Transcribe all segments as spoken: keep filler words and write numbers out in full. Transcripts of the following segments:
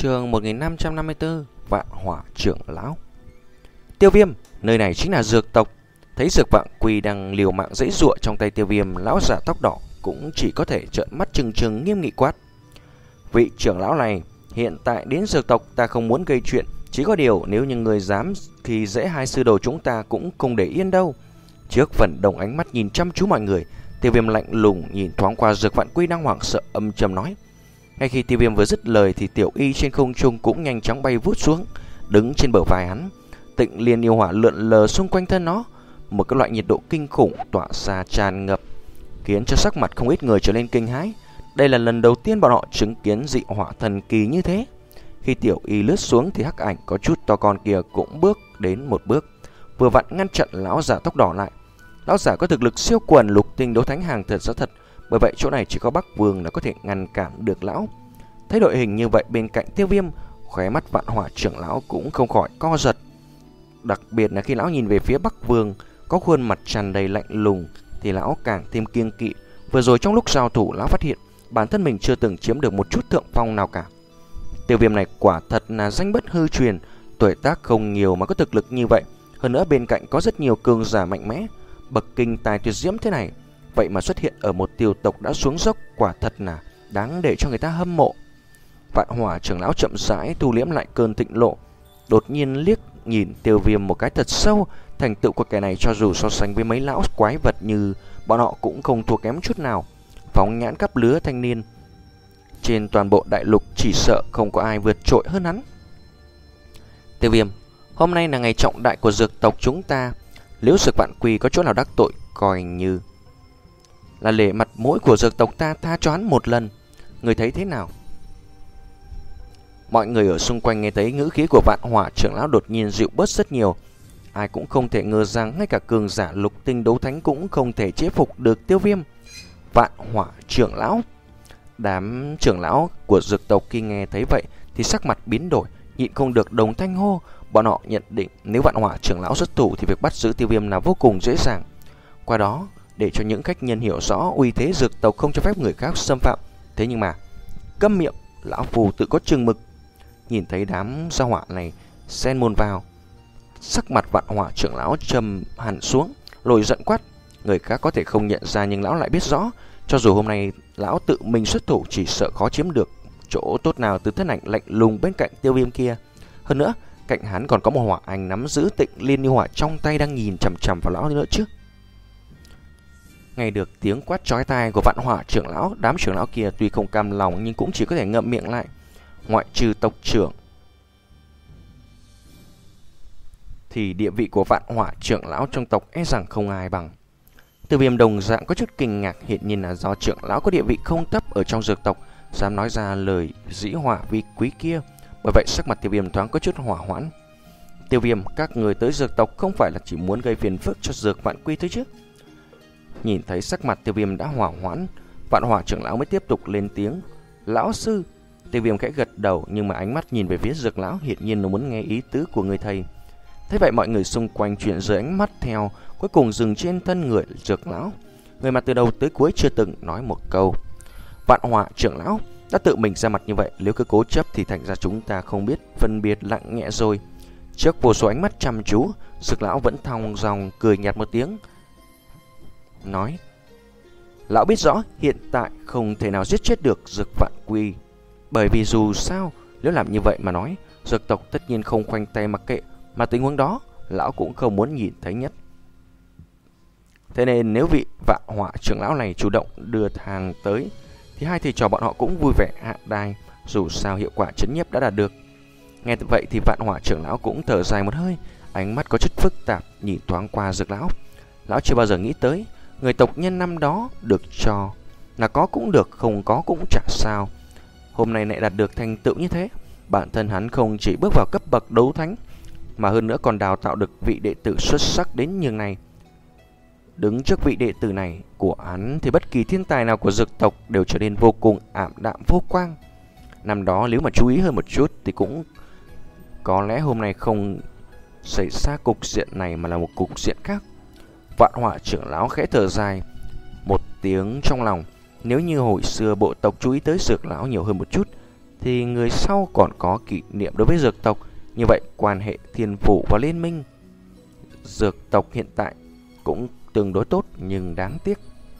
Chương một nghìn năm trăm năm mươi tư. Vạn Hỏa Trưởng Lão. Tiêu Viêm, nơi này chính là dược tộc. Thấy Dược Vạn Quy đang liều mạng giãy giụa trong tay Tiêu Viêm, lão giả tóc đỏ cũng chỉ có thể trợn mắt trừng trừng nghiêm nghị quát: vị trưởng lão này, hiện tại đến dược tộc ta không muốn gây chuyện, chỉ có điều nếu như người dám thì dễ hai sư đồ chúng ta cũng không để yên đâu. Trước phần đồng ánh mắt nhìn chăm chú mọi người, Tiêu Viêm lạnh lùng nhìn thoáng qua Dược Vạn Quy đang hoảng sợ, âm trầm nói. Ngay khi Tiêu Viêm vừa dứt lời thì Tiểu Y trên không trung cũng nhanh chóng bay vút xuống, đứng trên bờ vai hắn. Tịnh Liên yêu hỏa lượn lờ xung quanh thân nó, một cái loại nhiệt độ kinh khủng tỏa ra tràn ngập, khiến cho sắc mặt không ít người trở nên kinh hãi. Đây là lần đầu tiên bọn họ chứng kiến dị hỏa thần kỳ như thế. Khi Tiểu Y lướt xuống thì hắc ảnh có chút to con kia cũng bước đến một bước, vừa vặn ngăn chặn lão giả tóc đỏ lại. Lão giả có thực lực siêu quần lục tinh đấu thánh hàng thật giá thật, bởi vậy chỗ này chỉ có Bắc Vương là có thể ngăn cản được lão. Thấy đội hình như vậy bên cạnh Tiêu Viêm, khóe mắt Vạn Hỏa trưởng lão cũng không khỏi co giật. Đặc biệt là khi lão nhìn về phía Bắc Vương có khuôn mặt tràn đầy lạnh lùng thì lão càng thêm kiêng kỵ. Vừa rồi trong lúc giao thủ, lão phát hiện bản thân mình chưa từng chiếm được một chút thượng phong nào cả. Tiêu Viêm này quả thật là danh bất hư truyền, tuổi tác không nhiều mà có thực lực như vậy, hơn nữa bên cạnh có rất nhiều cường giả mạnh mẽ, bậc kinh tài tuyệt diễm thế này, vậy mà xuất hiện ở một tiêu tộc đã xuống dốc, quả thật là đáng để cho người ta hâm mộ. Vạn Hỏa trưởng lão chậm rãi thu liễm lại cơn thịnh nộ, đột nhiên liếc nhìn Tiêu Viêm một cái thật sâu. Thành tựu của kẻ này cho dù so sánh với mấy lão quái vật như bọn họ cũng không thua kém chút nào. Phóng nhãn cắp lứa thanh niên trên toàn bộ đại lục, chỉ sợ không có ai vượt trội hơn hắn. Tiêu Viêm, hôm nay là ngày trọng đại của dược tộc chúng ta, nếu Dược Vạn Quy có chỗ nào đắc tội, coi như là lễ mặt mũi của dược tộc ta, tha cho hắn một lần. Người thấy thế nào? Mọi người ở xung quanh nghe thấy ngữ khí của Vạn Hỏa trưởng lão đột nhiên dịu bớt rất nhiều. Ai cũng không thể ngờ rằng ngay cả cường giả lục tinh đấu thánh cũng không thể chế phục được Tiêu Viêm. Vạn Hỏa trưởng lão. Đám trưởng lão của dược tộc khi nghe thấy vậy thì sắc mặt biến đổi, nhịn không được đồng thanh hô. Bọn họ nhận định nếu Vạn Hỏa trưởng lão xuất thủ thì việc bắt giữ Tiêu Viêm là vô cùng dễ dàng. Qua đó để cho những khách nhân hiểu rõ uy thế dược tộc không cho phép người khác xâm phạm. Thế nhưng mà câm miệng, lão phù tự có chừng mực. Nhìn thấy đám gia hỏa này xen môn vào, sắc mặt Vạn Hỏa trưởng lão trầm hẳn xuống, lồi giận quát. Người khác có thể không nhận ra nhưng lão lại biết rõ, cho dù hôm nay lão tự mình xuất thủ chỉ sợ khó chiếm được chỗ tốt nào từ thân ảnh lạnh lùng bên cạnh Tiêu Viêm kia. Hơn nữa, cạnh hắn còn có một hỏa anh nắm giữ Tịnh Liên yêu hỏa trong tay đang nhìn chằm chằm vào lão nữa chứ. Nghe được tiếng quát chói tai của Vạn Hỏa trưởng lão, đám trưởng lão kia tuy không cam lòng nhưng cũng chỉ có thể ngậm miệng lại. Ngoại trừ tộc trưởng thì địa vị của Vạn Hỏa trưởng lão trong tộc e rằng không ai bằng. Tiêu Viêm đồng dạng có chút kinh ngạc, hiện nhiên là do trưởng lão có địa vị không thấp ở trong dược tộc dám nói ra lời dĩ hỏa vi quý kia. Bởi vậy sắc mặt Tiêu Viêm thoáng có chút hỏa hoãn. Tiêu Viêm, các người tới dược tộc không phải là chỉ muốn gây phiền phức cho Dược Vạn Quy thôi chứ? Nhìn thấy sắc mặt Tiêu Viêm đã hỏa hoãn, Vạn Hỏa trưởng lão mới tiếp tục lên tiếng. Lão sư. Tiêu Viêm khẽ gật đầu, nhưng mà ánh mắt nhìn về phía Dược lão, hiển nhiên nó muốn nghe ý tứ của người thầy. Thế vậy mọi người xung quanh chuyển rời ánh mắt theo, cuối cùng dừng trên thân người Dược lão, người mà từ đầu tới cuối chưa từng nói một câu. Vạn Hỏa trưởng lão đã tự mình ra mặt như vậy, nếu cứ cố chấp thì thành ra chúng ta không biết phân biệt nặng nhẹ rồi. Trước vô số ánh mắt chăm chú, Dược lão vẫn thong dong cười nhạt một tiếng, nói: lão biết rõ hiện tại không thể nào giết chết được Dược Vạn Quy, bởi vì dù sao nếu làm như vậy mà nói, dược tộc tất nhiên không khoanh tay mặc kệ, mà tình huống đó lão cũng không muốn nhìn thấy nhất. Thế nên nếu vị Vạn Hỏa trưởng lão này chủ động đưa hàng tới thì hai thầy trò bọn họ cũng vui vẻ hạ đài, dù sao hiệu quả trấn nhiếp đã đạt được. Nghe vậy thì Vạn Hỏa trưởng lão cũng thở dài một hơi, ánh mắt có chút phức tạp nhìn thoáng qua Dược lão. Lão chưa bao giờ nghĩ tới người tộc nhân năm đó được cho là có cũng được, không có cũng chả sao, hôm nay lại đạt được thành tựu như thế. Bản thân hắn không chỉ bước vào cấp bậc đấu thánh, mà hơn nữa còn đào tạo được vị đệ tử xuất sắc đến nhường này. Đứng trước vị đệ tử này của hắn thì bất kỳ thiên tài nào của dược tộc đều trở nên vô cùng ảm đạm vô quang. Năm đó nếu mà chú ý hơn một chút thì cũng có lẽ hôm nay không xảy ra cục diện này mà là một cục diện khác. Vạn Hỏa trưởng lão khẽ thở dài một tiếng trong lòng. Nếu như hồi xưa bộ tộc chú ý tới Dược lão nhiều hơn một chút thì người sau còn có kỷ niệm đối với dược tộc. Như vậy quan hệ thiên phủ và liên minh dược tộc hiện tại cũng tương đối tốt, nhưng đáng tiếc.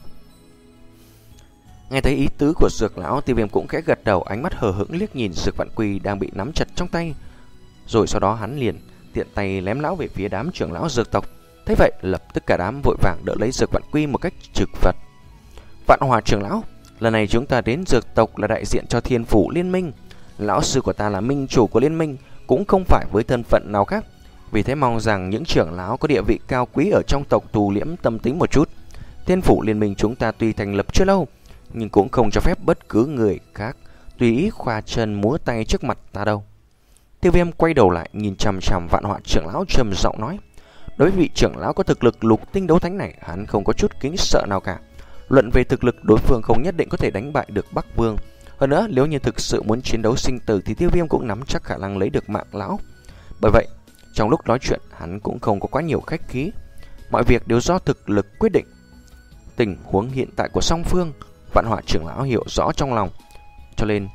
Nghe thấy ý tứ của Dược lão, Tiêu Viêm cũng khẽ gật đầu, ánh mắt hờ hững liếc nhìn Dược Vạn Quy đang bị nắm chặt trong tay. Rồi sau đó hắn liền tiện tay lém lão về phía đám trưởng lão dược tộc. Thấy vậy, lập tức cả đám vội vàng đỡ lấy Dược Vạn Quy một cách trực vật. Vạn Hòa trưởng lão, lần này chúng ta đến dược tộc là đại diện cho Thiên Phủ Liên Minh. Lão sư của ta là minh chủ của liên minh, cũng không phải với thân phận nào khác. Vì thế mong rằng những trưởng lão có địa vị cao quý ở trong tộc tù liễm tâm tính một chút. Thiên Phủ Liên Minh chúng ta tuy thành lập chưa lâu, nhưng cũng không cho phép bất cứ người khác tùy ý khoa chân múa tay trước mặt ta đâu. Tiêu Viêm quay đầu lại nhìn chằm chằm Vạn Họa trưởng lão, trầm giọng nói: đối với vị trưởng lão có thực lực lục tinh đấu thánh này, hắn không có chút kính sợ nào cả. Luận về thực lực, đối phương không nhất định có thể đánh bại được Bắc Vương. Hơn nữa, nếu như thực sự muốn chiến đấu sinh tử thì Tiêu Viêm cũng nắm chắc khả năng lấy được mạng lão. Bởi vậy, trong lúc nói chuyện, hắn cũng không có quá nhiều khách khí. Mọi việc đều do thực lực quyết định. Tình huống hiện tại của song phương, Vạn Họa trưởng lão hiểu rõ trong lòng, cho nên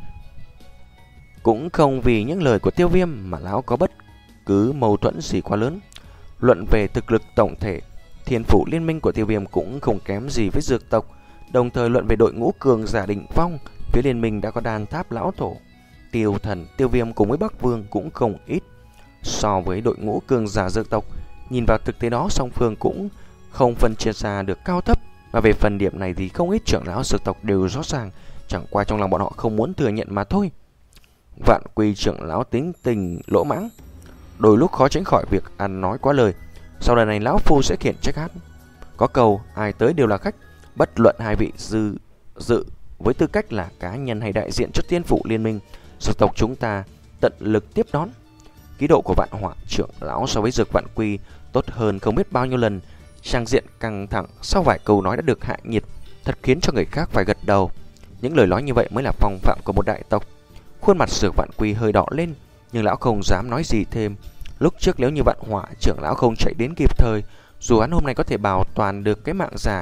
cũng không vì những lời của Tiêu Viêm mà lão có bất cứ mâu thuẫn gì quá lớn. Luận về thực lực tổng thể, Thiên Phủ Liên Minh của Tiêu Viêm cũng không kém gì với dược tộc. Đồng thời luận về đội ngũ cường giả đỉnh phong, phía liên minh đã có Đan Tháp lão tổ, Tiêu Thần, Tiêu Viêm cùng với Bắc Vương cũng không ít. So với đội ngũ cường giả dược tộc, nhìn vào thực tế đó, song phương cũng không phân chia ra được cao thấp. Và về phần điểm này thì không ít trưởng lão dược tộc đều rõ ràng, chẳng qua trong lòng bọn họ không muốn thừa nhận mà thôi. Vạn Quy trưởng lão tính tình lỗ mãng, đôi lúc khó tránh khỏi việc ăn nói quá lời. Sau lần này lão phu sẽ khiển trách hắn. Có câu ai tới đều là khách, bất luận hai vị dư dự với tư cách là cá nhân hay đại diện cho Thiên Phủ Liên Minh, dược tộc chúng ta tận lực tiếp đón. Ký độ của Vạn Họa trưởng lão so với Dược Vạn Quy tốt hơn không biết bao nhiêu lần. Trang diện căng thẳng sau vài câu nói đã được hạ nhiệt, thật khiến cho người khác phải gật đầu. Những lời nói như vậy mới là phong phạm của một đại tộc. Khuôn mặt Dược Vạn Quy hơi đỏ lên, nhưng lão không dám nói gì thêm. Lúc trước nếu như Vạn Họa trưởng lão không chạy đến kịp thời, dù hắn hôm nay có thể bảo toàn được cái mạng già,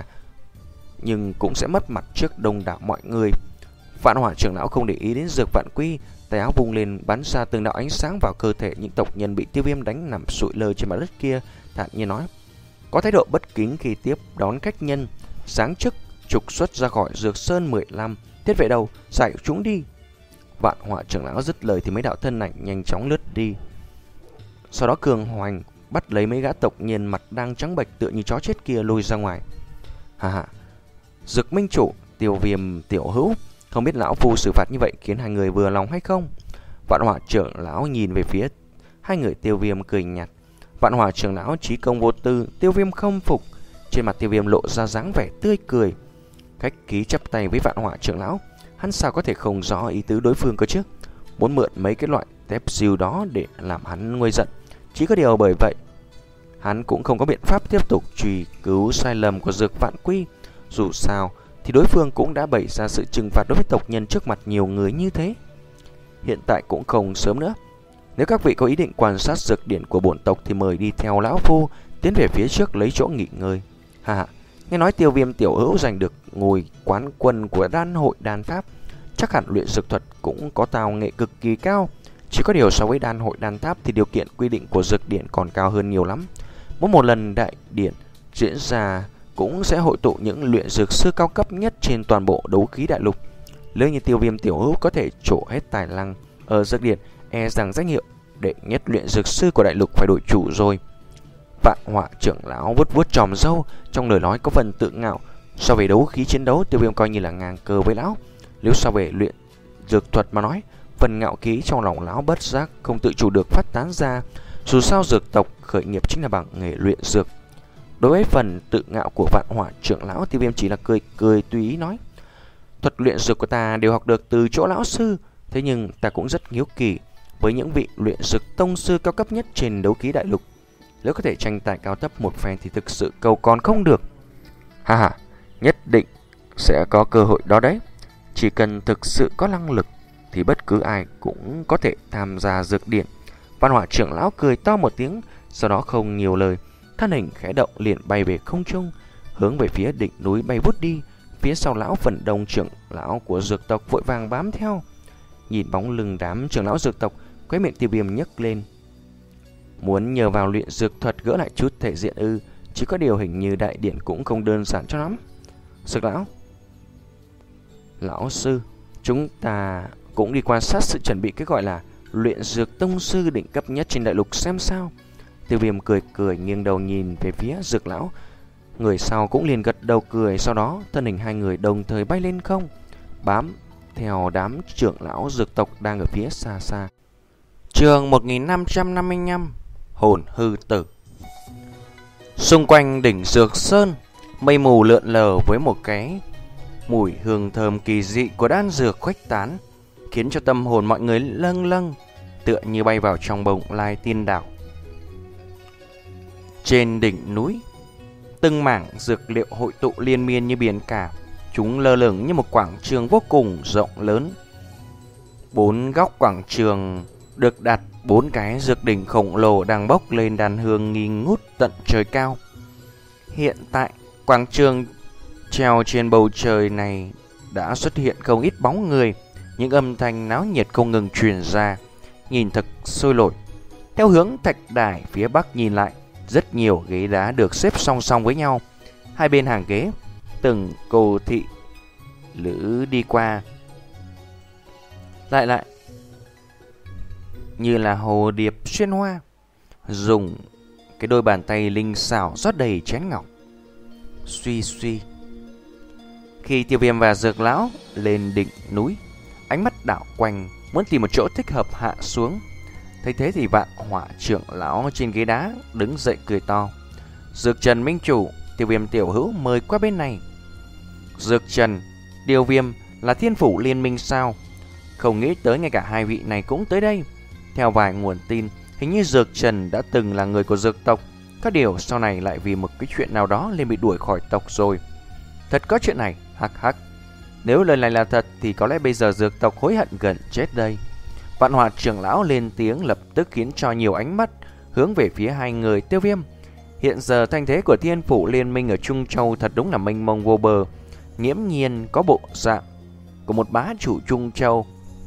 nhưng cũng sẽ mất mặt trước đông đảo mọi người. Vạn Họa trưởng lão không để ý đến Dược Vạn Quy, tay áo vung lên bắn ra từng đạo ánh sáng vào cơ thể những tộc nhân bị Tiêu Viêm đánh nằm sụi lơ trên mặt đất kia, thản nhiên nói: có thái độ bất kính khi tiếp đón khách nhân, sáng chức trục xuất ra khỏi Dược Sơn mười lăm, thiết vệ đầu giải chúng đi. Vạn Họa trưởng lão dứt lời thì mấy đạo thân ảnh nhanh chóng lướt đi. Sau đó cường hoành bắt lấy mấy gã tộc nhân mặt đang trắng bệch tựa như chó chết kia lùi ra ngoài. Hà hà, Dược minh chủ, Tiêu Viêm tiểu hữu, không biết lão phu xử phạt như vậy khiến hai người vừa lòng hay không? Vạn Họa trưởng lão nhìn về phía hai người Tiêu Viêm cười nhạt. Vạn Họa trưởng lão trí công vô tư, Tiêu Viêm không phục. Trên mặt Tiêu Viêm lộ ra dáng vẻ tươi cười, khách khí chắp tay với Vạn Họa trưởng lão. Hắn sao có thể không rõ ý tứ đối phương cơ chứ? Muốn mượn mấy cái loại tép siêu đó để làm hắn nguôi giận. Chỉ có điều bởi vậy hắn cũng không có biện pháp tiếp tục truy cứu sai lầm của Dược Vạn Quy. Dù sao thì đối phương cũng đã bày ra sự trừng phạt đối với tộc nhân trước mặt nhiều người như thế. Hiện tại cũng không sớm nữa. Nếu các vị có ý định quan sát dược điển của bổn tộc thì mời đi theo lão phu tiến về phía trước lấy chỗ nghỉ ngơi. Hà hà, nghe nói Tiêu Viêm tiểu hữu giành được ngôi quán quân của đan hội đan pháp, chắc hẳn luyện dược thuật cũng có tài nghệ cực kỳ cao. Chỉ có điều so với đan hội đan tháp thì điều kiện quy định của dược điển còn cao hơn nhiều lắm. Mỗi một lần đại điển diễn ra cũng sẽ hội tụ những luyện dược sư cao cấp nhất trên toàn bộ đấu khí đại lục. Nếu như Tiêu Viêm tiểu hữu có thể trổ hết tài năng ở dược điển, e rằng danh hiệu đệ nhất luyện dược sư của đại lục phải đổi chủ rồi. Vạn Họa trưởng lão vuốt vuốt tròm râu, trong lời nói có phần tự ngạo. So về đấu khí chiến đấu, Tiêu Viêm coi như là ngang cơ với lão. Nếu so về luyện dược thuật mà nói, phần ngạo khí trong lòng lão bất giác không tự chủ được phát tán ra. Dù sao dược tộc khởi nghiệp chính là bằng nghề luyện dược. Đối với phần tự ngạo của Vạn Họa trưởng lão, Tiêu Viêm chỉ là cười cười tùy ý nói: thuật luyện dược của ta đều học được từ chỗ lão sư, thế nhưng ta cũng rất hiếu kỳ với những vị luyện dược tông sư cao cấp nhất trên đấu khí đại lục. Nếu có thể tranh tài cao thấp một phen thì thực sự cầu còn không được. Ha ha, nhất định sẽ có cơ hội đó đấy. Chỉ cần thực sự có năng lực thì bất cứ ai cũng có thể tham gia dược điển. Vạn Họa trưởng lão cười to một tiếng, sau đó không nhiều lời, thân hình khẽ động liền bay về không trung, hướng về phía đỉnh núi bay vút đi. Phía sau lão phần đông trưởng lão của dược tộc vội vàng bám theo. Nhìn bóng lưng đám trưởng lão dược tộc, khóe miệng Tiêu Viêm nhấc lên. Muốn nhờ vào luyện dược thuật gỡ lại chút thể diện ư? Chỉ có điều hình như đại điện cũng không đơn giản cho lắm. Dược lão, lão sư, chúng ta cũng đi quan sát sự chuẩn bị cái gọi là luyện dược tông sư đỉnh cấp nhất trên đại lục xem sao. Tiêu Viêm cười cười nghiêng đầu nhìn về phía dược lão. Người sau cũng liền gật đầu cười. Sau đó thân hình hai người đồng thời bay lên không, bám theo đám trưởng lão dược tộc đang ở phía xa xa. Chương một nghìn năm trăm năm mươi lăm, Hồn hư tử. Xung quanh đỉnh Dược Sơn, mây mù lượn lờ với một cái mùi hương thơm kỳ dị của đan dược khuếch tán, khiến cho tâm hồn mọi người lâng lâng, tựa như bay vào trong bồng lai tiên đảo. Trên đỉnh núi, từng mảng dược liệu hội tụ liên miên như biển cả, chúng lơ lửng như một quảng trường vô cùng rộng lớn. Bốn góc quảng trường được đặt bốn cái dược đỉnh khổng lồ đang bốc lên đàn hương nghi ngút tận trời cao. Hiện tại, quảng trường treo trên bầu trời này đã xuất hiện không ít bóng người, những âm thanh náo nhiệt không ngừng truyền ra, nhìn thật sôi nổi. Theo hướng thạch đài phía bắc nhìn lại, rất nhiều ghế đá được xếp song song với nhau. Hai bên hàng ghế, từng cô thị lữ đi qua lại lại như là hồ điệp xuyên hoa, dùng cái đôi bàn tay linh xảo rót đầy chén ngọc. Suy suy, khi Tiêu Viêm và Dược lão lên đỉnh núi, ánh mắt đảo quanh muốn tìm một chỗ thích hợp hạ xuống. Thấy thế thì Vạn Hỏa trưởng lão trên ghế đá đứng dậy cười to. Dược Trần minh chủ, Tiêu Viêm tiểu hữu mời qua bên này. Dược Trần, Tiêu Viêm là thiên phủ liên minh sao? Không nghĩ tới ngay cả hai vị này cũng tới đây. Theo vài nguồn tin, hình như Dược Trần đã từng là người của dược tộc, có điều sau này lại vì một cái chuyện nào đó nên bị đuổi khỏi tộc rồi. Thật có chuyện này, hắc hắc. Nếu lời này là thật thì có lẽ bây giờ dược tộc hối hận gần chết đây. Vạn Hỏa trưởng lão lên tiếng lập tức khiến cho nhiều ánh mắt hướng về phía hai người Tiêu Viêm. Hiện giờ thanh thế của thiên phủ liên minh ở Trung Châu thật đúng là mênh mông vô bờ, nghiễm nhiên có bộ dạng của một bá chủ Trung Châu.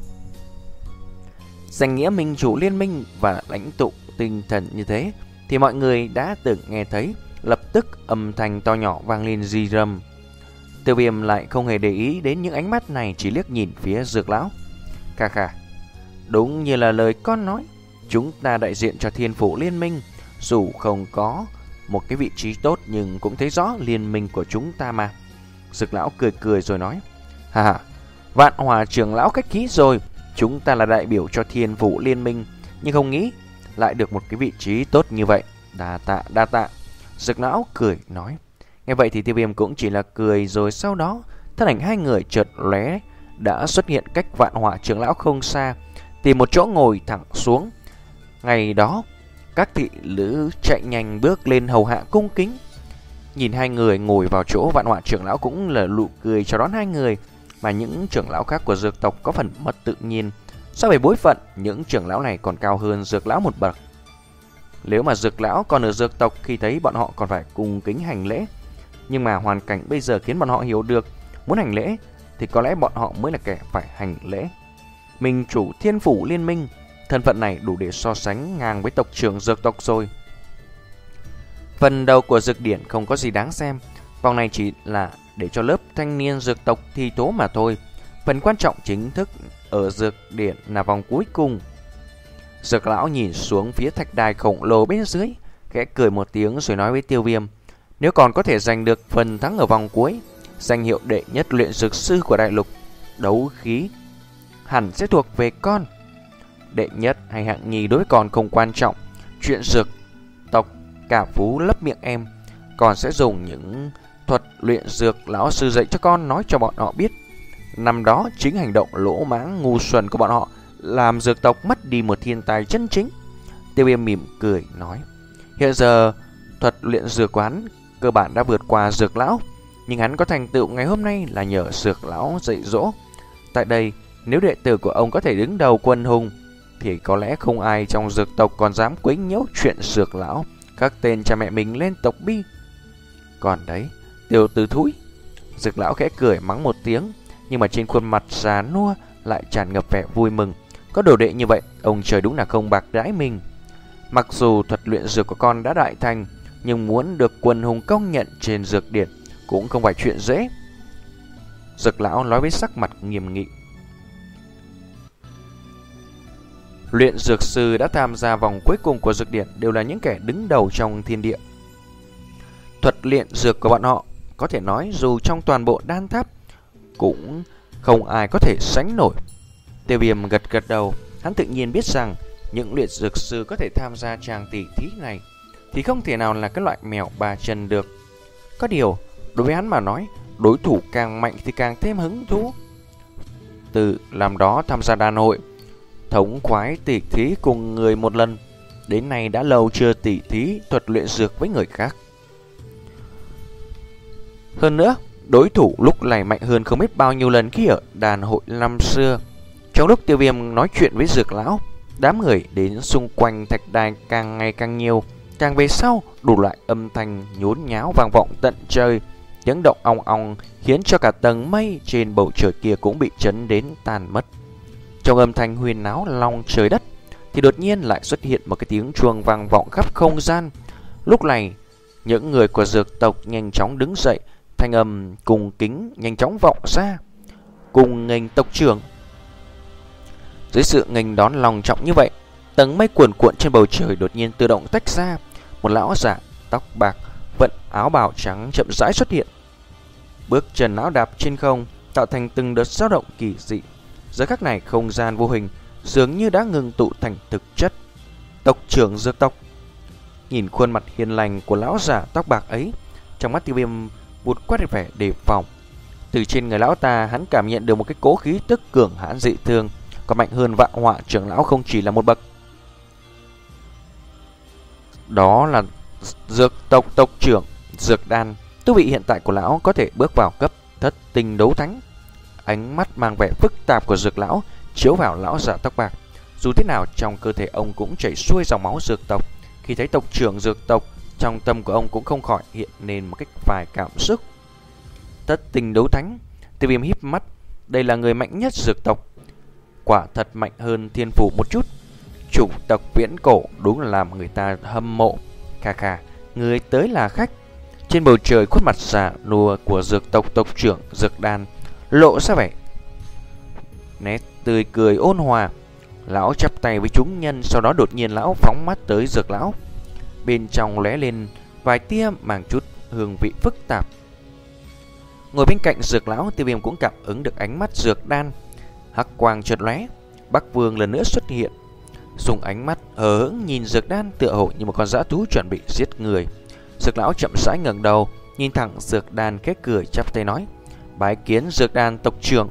Danh nghĩa minh chủ liên minh và lãnh tụ tinh thần như thế thì mọi người đã từng nghe thấy. Lập tức âm thanh to nhỏ vang lên rì rầm. Tiêu Viêm lại không hề để ý đến những ánh mắt này, chỉ liếc nhìn phía Dược lão. Khà khà, đúng như là lời con nói, chúng ta đại diện cho thiên phủ liên minh, dù không có một cái vị trí tốt nhưng cũng thấy rõ liên minh của chúng ta mà. Dược lão cười cười rồi nói, hà hà, Vạn Hỏa trưởng lão khách khí rồi, chúng ta là đại biểu cho thiên phủ liên minh, nhưng không nghĩ lại được một cái vị trí tốt như vậy. Đa tạ, đa tạ. Dược lão cười nói. Nghe vậy thì Tiêu Viêm cũng chỉ là cười, rồi sau đó thân ảnh hai người chợt lóe đã xuất hiện cách Vạn Hỏa trưởng lão không xa, tìm một chỗ ngồi thẳng xuống. Ngày đó, các thị nữ chạy nhanh bước lên hầu hạ cung kính. Nhìn hai người ngồi vào chỗ, Vạn Hỏa trưởng lão cũng là nụ cười chào đón hai người. Mà những trưởng lão khác của dược tộc có phần mất tự nhiên. So với bối phận, những trưởng lão này còn cao hơn dược lão một bậc. Nếu mà dược lão còn ở dược tộc, khi thấy bọn họ còn phải cung kính hành lễ. Nhưng mà hoàn cảnh bây giờ khiến bọn họ hiểu được, muốn hành lễ thì có lẽ bọn họ mới là kẻ phải hành lễ. Minh chủ thiên phủ liên minh, thân phận này đủ để so sánh ngang với tộc trưởng dược tộc rồi. Phần đầu của dược điển không có gì đáng xem, vòng này chỉ là để cho lớp thanh niên dược tộc thi tố mà thôi. Phần quan trọng chính thức ở dược điển là vòng cuối cùng. Dược lão nhìn xuống phía thạch đài khổng lồ bên dưới, khẽ cười một tiếng rồi nói với Tiêu Viêm, nếu còn có thể giành được phần thắng ở vòng cuối, danh hiệu đệ nhất luyện dược sư của đại lục, đấu khí hẳn sẽ thuộc về con. Đệ nhất hay hạng nhì đối với con không quan trọng, chuyện dược tộc cả phú lấp miệng em, còn sẽ dùng những thuật luyện dược lão sư dạy cho con nói cho bọn họ biết. Năm đó chính hành động lỗ mãng ngu xuẩn của bọn họ làm dược tộc mất đi một thiên tài chân chính. Tiêu Viêm mỉm cười nói, hiện giờ thuật luyện dược quán cơ bản đã vượt qua dược lão, nhưng hắn có thành tựu ngày hôm nay là nhờ dược lão dạy dỗ. Tại đây, nếu đệ tử của ông có thể đứng đầu quân hùng thì có lẽ không ai trong dược tộc còn dám quấy nhiễu chuyện dược lão các tên cha mẹ mình lên tộc bi. Còn đấy, tiểu tử thúi. Dược lão khẽ cười mắng một tiếng, nhưng mà trên khuôn mặt già nua lại tràn ngập vẻ vui mừng. Có đồ đệ như vậy, ông trời đúng là không bạc đãi mình. Mặc dù thuật luyện dược của con đã đại thành, nhưng muốn được quần hùng công nhận trên dược điển cũng không phải chuyện dễ. Dược lão nói với sắc mặt nghiêm nghị. Luyện dược sư đã tham gia vòng cuối cùng của dược điển đều là những kẻ đứng đầu trong thiên địa. Thuật luyện dược của bọn họ có thể nói dù trong toàn bộ đan tháp cũng không ai có thể sánh nổi. Tiêu Viêm gật gật đầu, hắn tự nhiên biết rằng những luyện dược sư có thể tham gia tràng tỷ thí này thì không thể nào là cái loại mèo ba chân được. Có điều, đối với hắn mà nói, đối thủ càng mạnh thì càng thêm hứng thú. Từ làm đó tham gia đan hội, thống khoái tỷ thí cùng người một lần, đến nay đã lâu chưa tỷ thí thuật luyện dược với người khác. Hơn nữa, đối thủ lúc này mạnh hơn không biết bao nhiêu lần khi ở đàn hội năm xưa. Trong lúc Tiêu Viêm nói chuyện với dược lão, đám người đến xung quanh thạch đài càng ngày càng nhiều. Càng về sau, đủ loại âm thanh nhốn nháo vang vọng tận trời. Tiếng động ong ong khiến cho cả tầng mây trên bầu trời kia cũng bị chấn đến tan mất. Trong âm thanh huyền náo long trời đất thì đột nhiên lại xuất hiện một cái tiếng chuông vang vọng khắp không gian. Lúc này, những người của dược tộc nhanh chóng đứng dậy, thanh âm cùng kính nhanh chóng vọng ra. Cùng nghênh tộc trưởng. Dưới sự nghênh đón lòng trọng như vậy, tầng mây cuồn cuộn trên bầu trời đột nhiên tự động tách ra. Một lão giả tóc bạc vận áo bào trắng chậm rãi xuất hiện. Bước chân lão đạp trên không, tạo thành từng đợt dao động kỳ dị. Giờ khắc này không gian vô hình dường như đã ngừng tụ thành thực chất. Tộc trưởng dược tộc. Nhìn khuôn mặt hiền lành của lão giả tóc bạc ấy, trong mắt Tiêu Viêm vụt quét vẻ đề phòng. Từ trên người lão ta, hắn cảm nhận được một cái cố khí tức cường hãn dị thường, còn mạnh hơn Vạn Họa trưởng lão không chỉ là một bậc. Đó là dược tộc tộc trưởng Dược Đan. Tu vị hiện tại của lão có thể bước vào cấp thất tinh đấu thánh. Ánh mắt mang vẻ phức tạp của dược lão chiếu vào lão giả tóc bạc. Dù thế nào, trong cơ thể ông cũng chảy xuôi dòng máu dược tộc. Khi thấy tộc trưởng dược tộc, trong tâm của ông cũng không khỏi hiện lên một cách vài cảm xúc. Thất tinh đấu thánh. Tiêu Viêm híp mắt. Đây là người mạnh nhất dược tộc, quả thật mạnh hơn thiên phủ một chút. Chủng tộc viễn cổ đúng là làm người ta hâm mộ. Khà khà, người tới là khách. Trên bầu trời, khuôn mặt già nua của dược tộc tộc trưởng Dược Đan lộ ra vẻ nét tươi cười ôn hòa. Lão chắp tay với chúng nhân, sau đó đột nhiên lão phóng mắt tới dược lão. Bên trong lóe lên vài tia mang chút hương vị phức tạp. Ngồi bên cạnh dược lão, Tiêu Viêm cũng cảm ứng được ánh mắt Dược Đan. Hắc quang chợt lóe, Bắc Vương lần nữa xuất hiện, dùng ánh mắt hờ hững nhìn Dược Đan tựa hồ như một con dã thú chuẩn bị giết người. Dược lão chậm rãi ngẩng đầu, nhìn thẳng Dược Đan khẽ cười chắp tay nói: "Bái kiến Dược Đan tộc trưởng."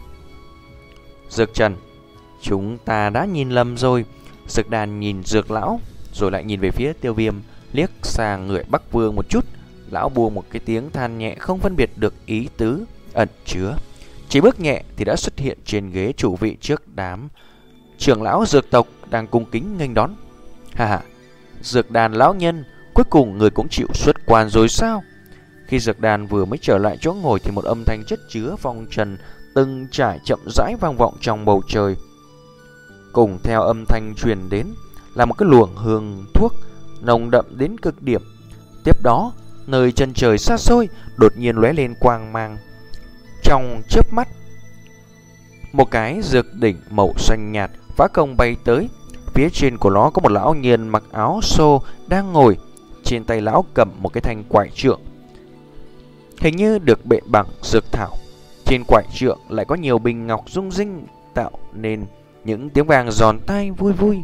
Dược Trần, chúng ta đã nhìn lầm rồi. Dược Đan nhìn Dược lão, rồi lại nhìn về phía Tiêu Viêm, liếc sang người Bắc Vương một chút. Lão buông một cái tiếng than nhẹ không phân biệt được ý tứ ẩn chứa. Chỉ bước nhẹ thì đã xuất hiện trên ghế chủ vị trước đám trưởng lão dược tộc đang cung kính nghênh đón. Ha ha, Dược Đàn lão nhân, cuối cùng người cũng chịu xuất quan rồi sao? Khi Dược Đàn vừa mới trở lại chỗ ngồi thì một âm thanh chất chứa phong trần từng trải chậm rãi vang vọng trong bầu trời. Cùng theo âm thanh truyền đến là một cái luồng hương thuốc nồng đậm đến cực điểm. Tiếp đó, nơi chân trời xa xôi đột nhiên lóe lên quang mang. Trong chớp mắt, một cái dược đỉnh màu xanh nhạt phá không bay tới. Phía trên của nó có một lão niên mặc áo xô đang ngồi. Trên tay lão cầm một cái thanh quải trượng, hình như được bện bằng dược thảo. Trên quải trượng lại có nhiều bình ngọc rung rinh, tạo nên những tiếng vang giòn tai vui vui.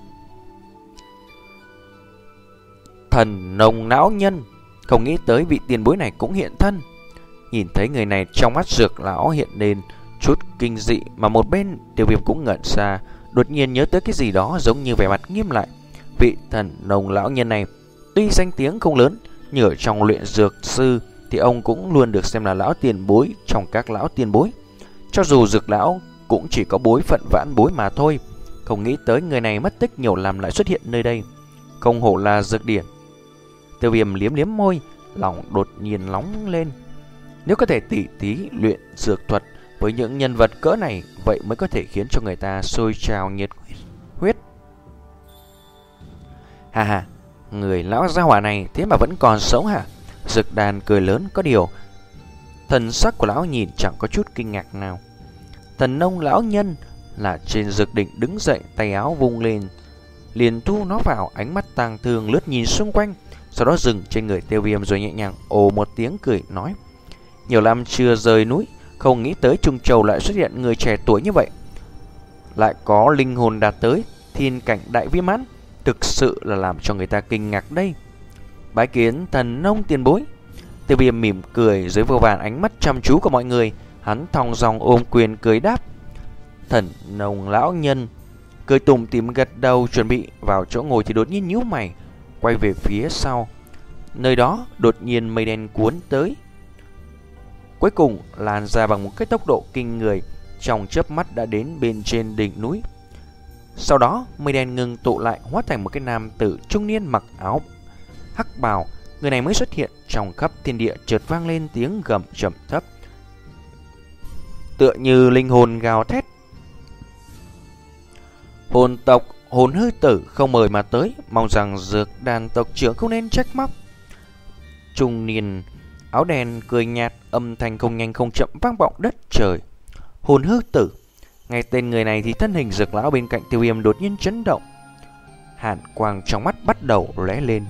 Thần nông não nhân, không nghĩ tới vị tiền bối này cũng hiện thân. Nhìn thấy người này, trong mắt Dược lão hiện lên chút kinh dị, mà một bên Tiêu Viêm cũng ngẩn ra, đột nhiên nhớ tới cái gì đó, giống như vẻ mặt nghiêm lại. Vị thần nông lão nhân này tuy danh tiếng không lớn, nhưng ở trong luyện dược sư thì ông cũng luôn được xem là lão tiền bối trong các lão tiền bối. Cho dù Dược lão cũng chỉ có bối phận vãn bối mà thôi. Không nghĩ tới người này mất tích nhiều năm lại xuất hiện nơi đây. Không hổ là dược điển. Tiêu Viêm liếm liếm môi, lòng đột nhiên nóng lên. Nếu có thể tỉ thí luyện dược thuật Với những nhân vật cỡ này, vậy mới có thể khiến cho người ta sôi trào nhiệt huyết. Hà hà, người lão gia hỏa này thế mà vẫn còn sống hả? Dực Đàn cười lớn, có điều thần sắc của lão nhìn chẳng có chút kinh ngạc nào. Thần nông lão nhân là trên Dực Định đứng dậy, tay áo vung lên, liền thu nó vào, ánh mắt tang thương lướt nhìn xung quanh, sau đó dừng trên người Tiêu Viêm rồi nhẹ nhàng ồ một tiếng cười nói: nhiều năm chưa rời núi, không nghĩ tới Trung Châu lại xuất hiện người trẻ tuổi như vậy, lại có linh hồn đạt tới thiên cảnh đại viên mãn, thực sự là làm cho người ta kinh ngạc đây. Bái kiến thần nông tiền bối. Tiêu Viêm mỉm cười dưới vô vàn ánh mắt chăm chú của mọi người, hắn thong dong ôm quyền cười đáp. Thần nông lão nhân cười tủm tỉm gật đầu chuẩn bị vào chỗ ngồi thì đột nhiên nhíu mày, quay về phía sau. Nơi đó đột nhiên mây đen cuốn tới, cuối cùng lan ra bằng một cái tốc độ kinh người, trong chớp mắt đã đến bên trên đỉnh núi. Sau đó mây đen ngừng tụ lại, hóa thành một cái nam tử trung niên mặc áo hắc bào. Người này mới xuất hiện, trong khắp thiên địa chợt vang lên tiếng gầm trầm thấp, tựa như linh hồn gào thét. Hồn tộc Hồn Hư Tử không mời mà tới, mong rằng Dược Đàn tộc trưởng không nên trách móc. Trung niên áo đen cười nhạt, âm thanh không nhanh không chậm vang vọng đất trời. Hồn Hư Tử. Nghe tên người này thì thân hình Dược lão bên cạnh Tiêu Viêm đột nhiên chấn động, hàn quang trong mắt bắt đầu lóe lên.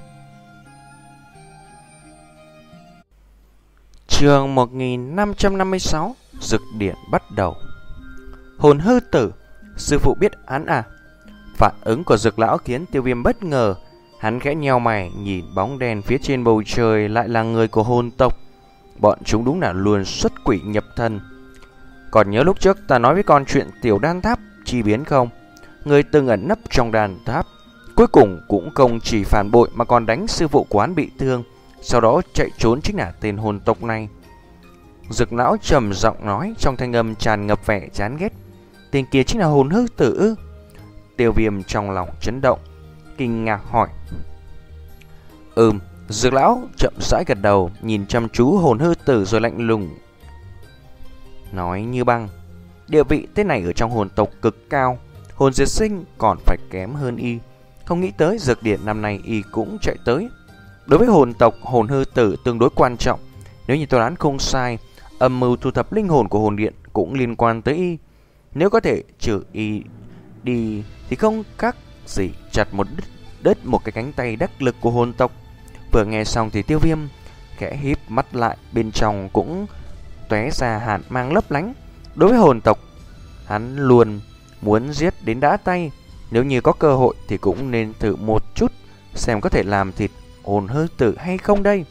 Chương một nghìn năm trăm năm mươi sáu, Dực Điện bắt đầu. Hồn Hư Tử, sư phụ biết hắn à? Phản ứng của Dược lão khiến Tiêu Viêm bất ngờ. Hắn khẽ nheo mày nhìn bóng đen phía trên bầu trời, lại là người của hồn tộc. Bọn chúng đúng là luôn xuất quỷ nhập thần. Còn nhớ lúc trước ta nói với con chuyện tiểu đan tháp chi biến không? Người từng ẩn nấp trong đan tháp, cuối cùng cũng không chỉ phản bội mà còn đánh sư phụ của hắn bị thương, sau đó chạy trốn chính là tên hồn tộc này. Dực lão trầm giọng nói, trong thanh âm tràn ngập vẻ chán ghét. Tên kia chính là Hồn Hư Tử ư? Tiêu Viêm trong lòng chấn động, kinh ngạc hỏi. Ừm. Dực lão chậm rãi gật đầu, nhìn chăm chú Hồn Hư Tử rồi lạnh lùng nói như băng. Địa vị tên này ở trong hồn tộc cực cao, hồn diệt sinh còn phải kém hơn y. Không nghĩ tới Dược Điện năm nay y cũng chạy tới. Đối với hồn tộc, Hồn Hư Tử tương đối quan trọng. Nếu như tôi đoán không sai, âm mưu thu thập linh hồn của hồn điện cũng liên quan tới y. Nếu có thể trừ y đi thì không khác gì chặt một đứt, đứt một cái cánh tay đắc lực của hồn tộc. Vừa nghe xong thì Tiêu Viêm khẽ híp mắt lại, bên trong cũng tóe ra hàn mang lấp lánh. Đối với hồn tộc, hắn luôn muốn giết đến đã tay. Nếu như có cơ hội thì cũng nên thử một chút, xem có thể làm thịt Hồn Hư Tử hay không đây.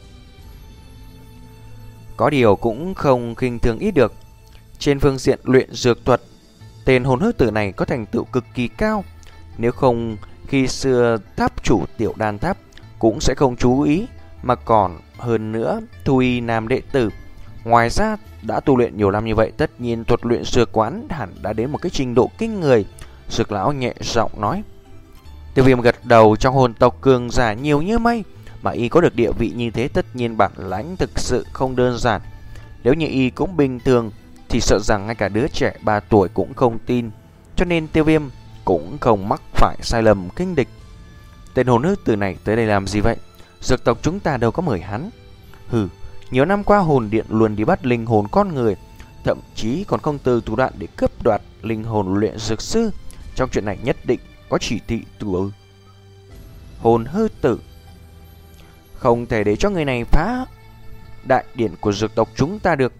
Có điều cũng không khinh thường ít được. Trên phương diện luyện dược thuật, tên Hồn Hư Tử này có thành tựu cực kỳ cao. Nếu không, khi xưa tháp chủ tiểu đan tháp cũng sẽ không chú ý, mà còn hơn nữa thu y nam đệ tử. Ngoài ra đã tu luyện nhiều năm như vậy, tất nhiên thuật luyện dược quán hẳn đã đến một cái trình độ kinh người. Dược lão nhẹ giọng nói. Tiêu Viêm gật đầu, trong hồn tộc cường giả nhiều như mây, mà y có được địa vị như thế tất nhiên bản lãnh thực sự không đơn giản. Nếu như y cũng bình thường thì sợ rằng ngay cả đứa trẻ ba tuổi cũng không tin. Cho nên Tiêu Viêm cũng không mắc phải sai lầm kinh địch. Tên Hồn Hư Tử này tới đây làm gì vậy? Dược tộc chúng ta đâu có mời hắn. Hừ, nhiều năm qua hồn điện luôn đi bắt linh hồn con người, thậm chí còn không từ thủ đoạn để cướp đoạt linh hồn luyện dược sư. Trong chuyện này nhất định có chỉ thị từ Hồn Hư Tử. Không thể để cho người này phá đại điển của dược tộc chúng ta được.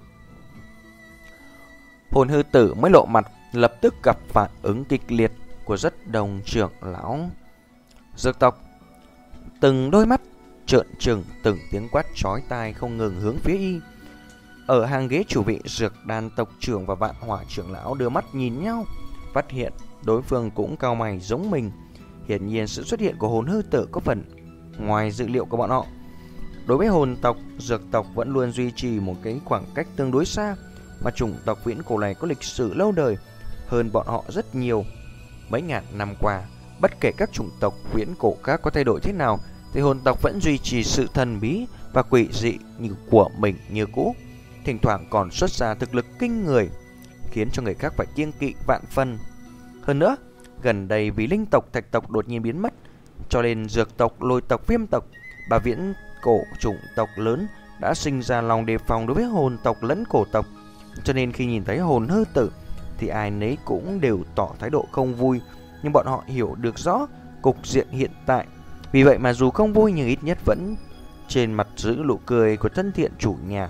Hồn Hư Tử mới lộ mặt, lập tức gặp phản ứng kịch liệt của rất đông trưởng lão dược tộc. Từng đôi mắt trợn trừng, từng tiếng quát chói tai không ngừng hướng phía y. Ở hàng ghế chủ vị, Dược Đan tộc trưởng và Vạn Hỏa trưởng lão đưa mắt nhìn nhau, phát hiện đối phương cũng cau mày giống mình. Hiển nhiên sự xuất hiện của Hồn Hư Tử có phần ngoài dự liệu của bọn họ. Đối với hồn tộc, dược tộc vẫn luôn duy trì một cái khoảng cách tương đối xa, mà chủng tộc viễn cổ này có lịch sử lâu đời hơn bọn họ rất nhiều. Mấy ngàn năm qua, bất kể các chủng tộc viễn cổ khác có thay đổi thế nào, thì hồn tộc vẫn duy trì sự thần bí và quỷ dị như của mình như cũ. thỉnh thoảng còn xuất ra thực lực kinh người, khiến cho người khác phải kiêng kỵ vạn phần. Hơn nữa, gần đây vì linh tộc thạch tộc đột nhiên biến mất, cho nên dược tộc, lôi tộc, viêm tộc, ba viễn cổ chủng tộc lớn đã sinh ra lòng đề phòng đối với hồn tộc lẫn cổ tộc. Cho nên khi nhìn thấy hồn hư tử thì ai nấy cũng đều tỏ thái độ không vui. Nhưng bọn họ hiểu được rõ cục diện hiện tại, vì vậy mà dù không vui nhưng ít nhất vẫn trên mặt giữ nụ cười của thân thiện chủ nhà.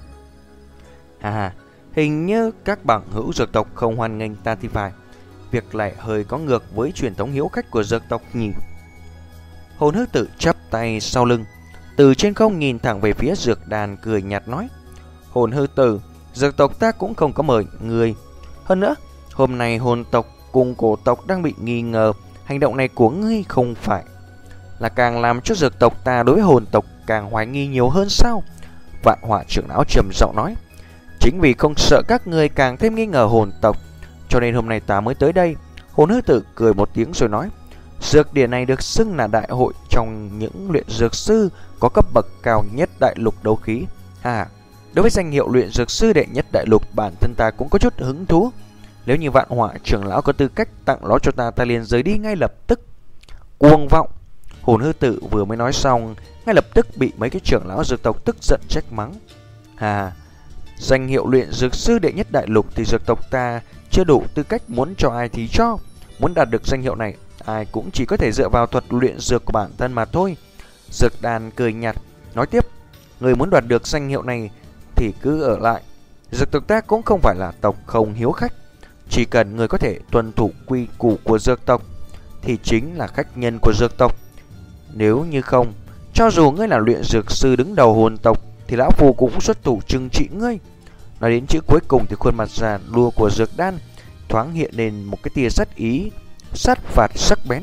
Hà hà, hình như các bằng hữu dược tộc không hoan nghênh ta thì phải. Việc này hơi có ngược với truyền thống hiếu khách của dược tộc nhỉ. Hồn hư tử chắp tay sau lưng, từ trên không nhìn thẳng về phía dược đàn, cười nhạt nói: Hồn hư tử, dược tộc ta cũng không có mời người. Hơn nữa, hôm nay hồn tộc cùng cổ tộc đang bị nghi ngờ. Hành động này của ngươi không phải là càng làm cho dược tộc ta đối với hồn tộc càng hoài nghi nhiều hơn sao? Vạn Hỏa trưởng lão trầm giọng nói: Chính vì không sợ các ngươi càng thêm nghi ngờ hồn tộc, cho nên hôm nay ta mới tới đây. Hồn hư tử cười một tiếng rồi nói: Dược điển này được xưng là đại hội trong những luyện dược sư có cấp bậc cao nhất đại lục đấu khí. À, đối với danh hiệu luyện dược sư đệ nhất đại lục, bản thân ta cũng có chút hứng thú. Nếu như Vạn Hỏa trưởng lão có tư cách tặng nó cho ta, ta liền rời đi ngay lập tức. Cuồng vọng! Hồn hư tử vừa mới nói xong, ngay lập tức bị mấy cái trưởng lão dược tộc tức giận trách mắng. À, danh hiệu luyện dược sư đệ nhất đại lục thì dược tộc ta chưa đủ tư cách, muốn cho ai thì cho. Muốn đạt được danh hiệu này, ai cũng chỉ có thể dựa vào thuật luyện dược của bản thân mà thôi. Dược đàn cười nhạt nói tiếp: Người muốn đoạt được danh hiệu này thì cứ ở lại. Dược tộc ta cũng không phải là tộc không hiếu khách. Chỉ cần người có thể tuân thủ quy củ của dược tộc thì chính là khách nhân của dược tộc. Nếu như không, cho dù ngươi là luyện dược sư đứng đầu hồn tộc thì lão phù cũng xuất thủ trừng trị ngươi. Nói đến chữ cuối cùng thì khuôn mặt già nua của dược đan thoáng hiện lên một cái tia sát ý, sát phạt sắc bén.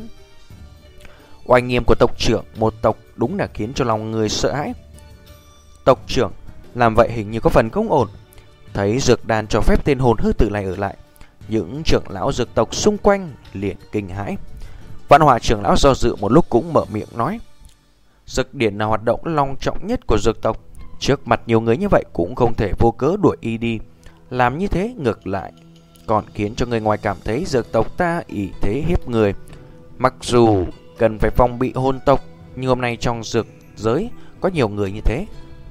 Oai nghiêm của tộc trưởng một tộc đúng là khiến cho lòng người sợ hãi. Tộc trưởng làm vậy hình như có phần không ổn. Thấy dược đan cho phép tên hồn hư tử này ở lại, những trưởng lão dược tộc xung quanh liền kinh hãi. Vạn Hỏa trưởng lão do dự một lúc cũng mở miệng nói: Dược điển là hoạt động long trọng nhất của dược tộc, trước mặt nhiều người như vậy cũng không thể vô cớ đuổi y đi. Làm như thế ngược lại còn khiến cho người ngoài cảm thấy dược tộc ta ỷ thế hiếp người. Mặc dù cần phải phòng bị hồn tộc, nhưng hôm nay trong dược giới có nhiều người như thế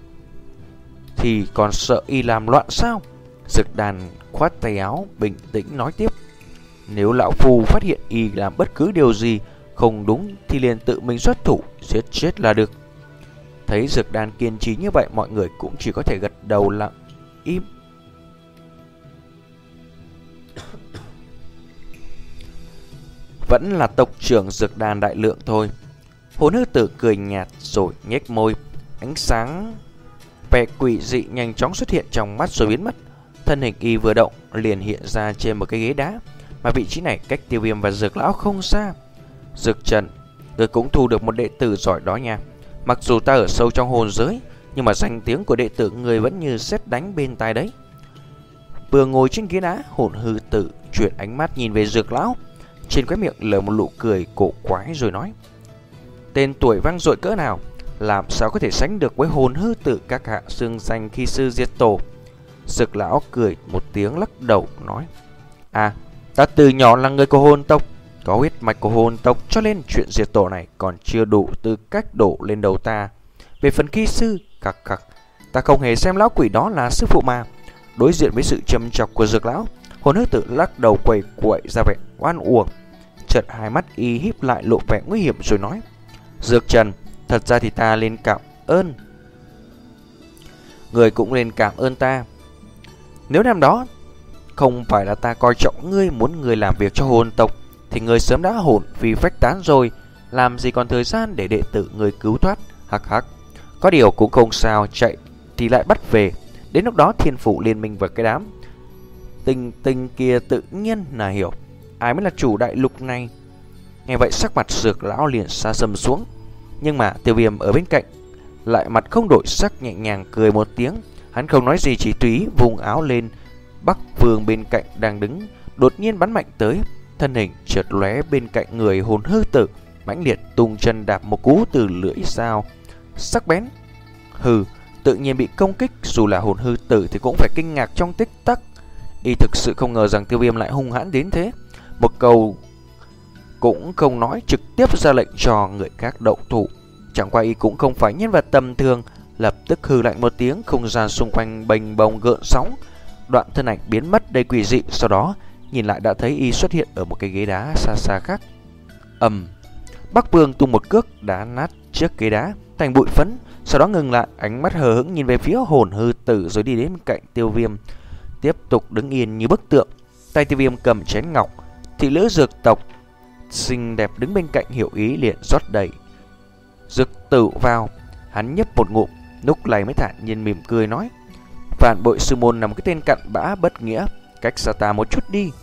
thì còn sợ y làm loạn sao? Dược đàn khoát tay áo bình tĩnh nói tiếp: Nếu lão phu phát hiện y làm bất cứ điều gì không đúng thì liền tự mình xuất thủ giết chết là được. Thấy dược đàn kiên trì như vậy, mọi người cũng chỉ có thể gật đầu lặng im. Vẫn là tộc trưởng dược đàn đại lượng thôi. Hồn hư tử cười nhạt rồi nhếch môi, ánh sáng vẻ quỷ dị nhanh chóng xuất hiện trong mắt rồi biến mất. Thân hình y vừa động liền hiện ra trên một cái ghế đá, mà vị trí này cách Tiêu Viêm và Dược lão không xa. Dược Trần, người cũng thu được một đệ tử giỏi đó nha. Mặc dù ta ở sâu trong hồn giới, nhưng mà danh tiếng của đệ tử người vẫn như sét đánh bên tai đấy. Vừa ngồi trên ghế đá, hồn hư tử chuyển ánh mắt nhìn về Dược lão, trên khóe miệng lở một nụ cười cổ quái rồi nói: Tên tuổi vang dội cỡ nào, làm sao có thể sánh được với hồn hư tử các hạ xương danh khi sư diệt tổ. Dược lão cười một tiếng lắc đầu nói: À, ta từ nhỏ là người của hồn tộc, có huyết mạch của hồn tộc, cho nên chuyện diệt tổ này còn chưa đủ tư cách đổ lên đầu ta. Về phần khi sư, khắc khắc, ta không hề xem lão quỷ đó là sư phụ mà. Đối diện với sự châm chọc của Dược lão, hồn hư tử lắc đầu quẩy quậy ra vẻ oan uổng. Chợt hai mắt y híp lại lộ vẻ nguy hiểm rồi nói: Dược Trần, thật ra thì ta nên cảm ơn người, cũng nên cảm ơn ta. Nếu năm đó không phải là ta coi trọng ngươi, muốn ngươi làm việc cho hồn tộc, thì ngươi sớm đã hồn phi phách tán rồi, làm gì còn thời gian để đệ tử ngươi cứu thoát. Hắc hắc, có điều cũng không sao, chạy thì lại bắt về. Đến lúc đó thiên phủ liên minh và cái đám tinh tinh kia tự nhiên là hiểu ai mới là chủ đại lục này. Nghe vậy sắc mặt Dược lão liền xa sầm xuống, nhưng mà Tiêu Viêm ở bên cạnh lại mặt không đổi sắc, nhẹ nhàng cười một tiếng. Hắn không nói gì, chỉ tùy vùng áo lên. Bắc Vương bên cạnh đang đứng đột nhiên bắn mạnh tới, thân hình chợt lóe bên cạnh người hồn hư tử, mãnh liệt tung chân đạp một cú từ lưỡi dao sắc bén. Hừ, tự nhiên bị công kích, dù là hồn hư tử thì cũng phải kinh ngạc trong tích tắc. Y thực sự không ngờ rằng Tiêu Viêm lại hung hãn đến thế. Một câu cũng không nói, trực tiếp ra lệnh cho người khác động thủ. Chẳng qua Y cũng không phải nhân vật tầm thường, lập tức hừ lạnh một tiếng, không gian xung quanh bềnh bồng gợn sóng, đoạn thân ảnh biến mất đầy quỷ dị. Sau đó nhìn lại đã thấy Y xuất hiện ở một cái ghế đá xa xa khác. Ầm, Bắc Vương tung một cước đá nát chiếc ghế đá thành bụi phấn, sau đó ngừng lại, ánh mắt hờ hững nhìn về phía hồn hư tử rồi đi đến bên cạnh Tiêu Viêm, tiếp tục đứng yên như bức tượng. Tay Tiêu Viêm cầm chén ngọc, thị nữ dược tộc xinh đẹp đứng bên cạnh hiểu ý liền rót đầy dược tử vào. Hắn nhấp một ngụm, lúc này mới thản nhiên mỉm cười nói: "Phản bội sư môn là một cái tên cặn bã bất nghĩa, cách xa ta một chút đi."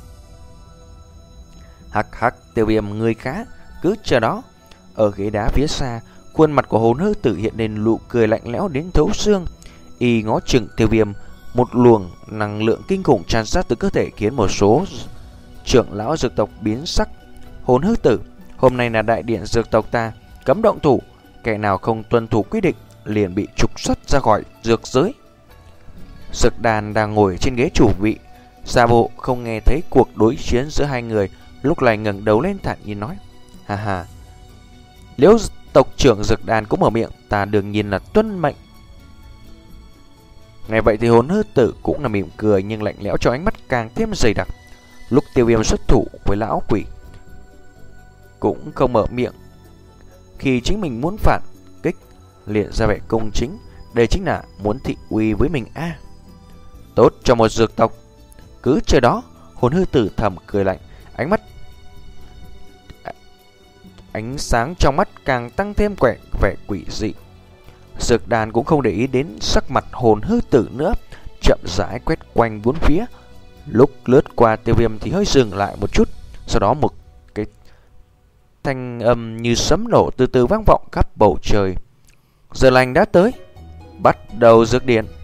Hắc hắc, Tiêu Viêm ngươi khá, cứ chờ đó. Ở ghế đá phía xa, khuôn mặt của hồn hư tử hiện lên nụ cười lạnh lẽo đến thấu xương. Y ngó chừng Tiêu Viêm, một luồng năng lượng kinh khủng tràn ra từ cơ thể khiến một số trưởng lão dược tộc biến sắc. Hồn hư tử, hôm nay là đại điện dược tộc ta, cấm động thủ, kẻ nào không tuân thủ quy định liền bị trục xuất ra khỏi dược giới. Dược đàn đang ngồi trên ghế chủ vị, giả bộ không nghe thấy cuộc đối chiến giữa hai người, lúc này ngẩng đầu lên thản nhiên nói: "Ha ha, nếu tộc trưởng dược đàn cũng mở miệng, ta đương nhiên là tuân mệnh." Nghe vậy thì hồn hư tử cũng là mỉm cười, nhưng lạnh lẽo cho ánh mắt càng thêm dày đặc. Lúc Tiêu Viêm xuất thủ với lão quỷ cũng không mở miệng, khi chính mình muốn phản kích liền ra vẻ công chính, đây chính là muốn thị uy với mình a. À, tốt cho một dược tộc, cứ chờ đó. Hồn hư tử thầm cười lạnh, ánh mắt ánh sáng trong mắt càng tăng thêm quẻ vẻ quỷ dị. Dược đàn cũng không để ý đến sắc mặt hồn hư tử nữa, chậm rãi quét quanh bốn phía. Lúc lướt qua Tiêu Viêm thì hơi dừng lại một chút, sau đó một cái thanh âm như sấm nổ từ từ vang vọng khắp bầu trời. Giờ lành đã tới, bắt đầu dược điện.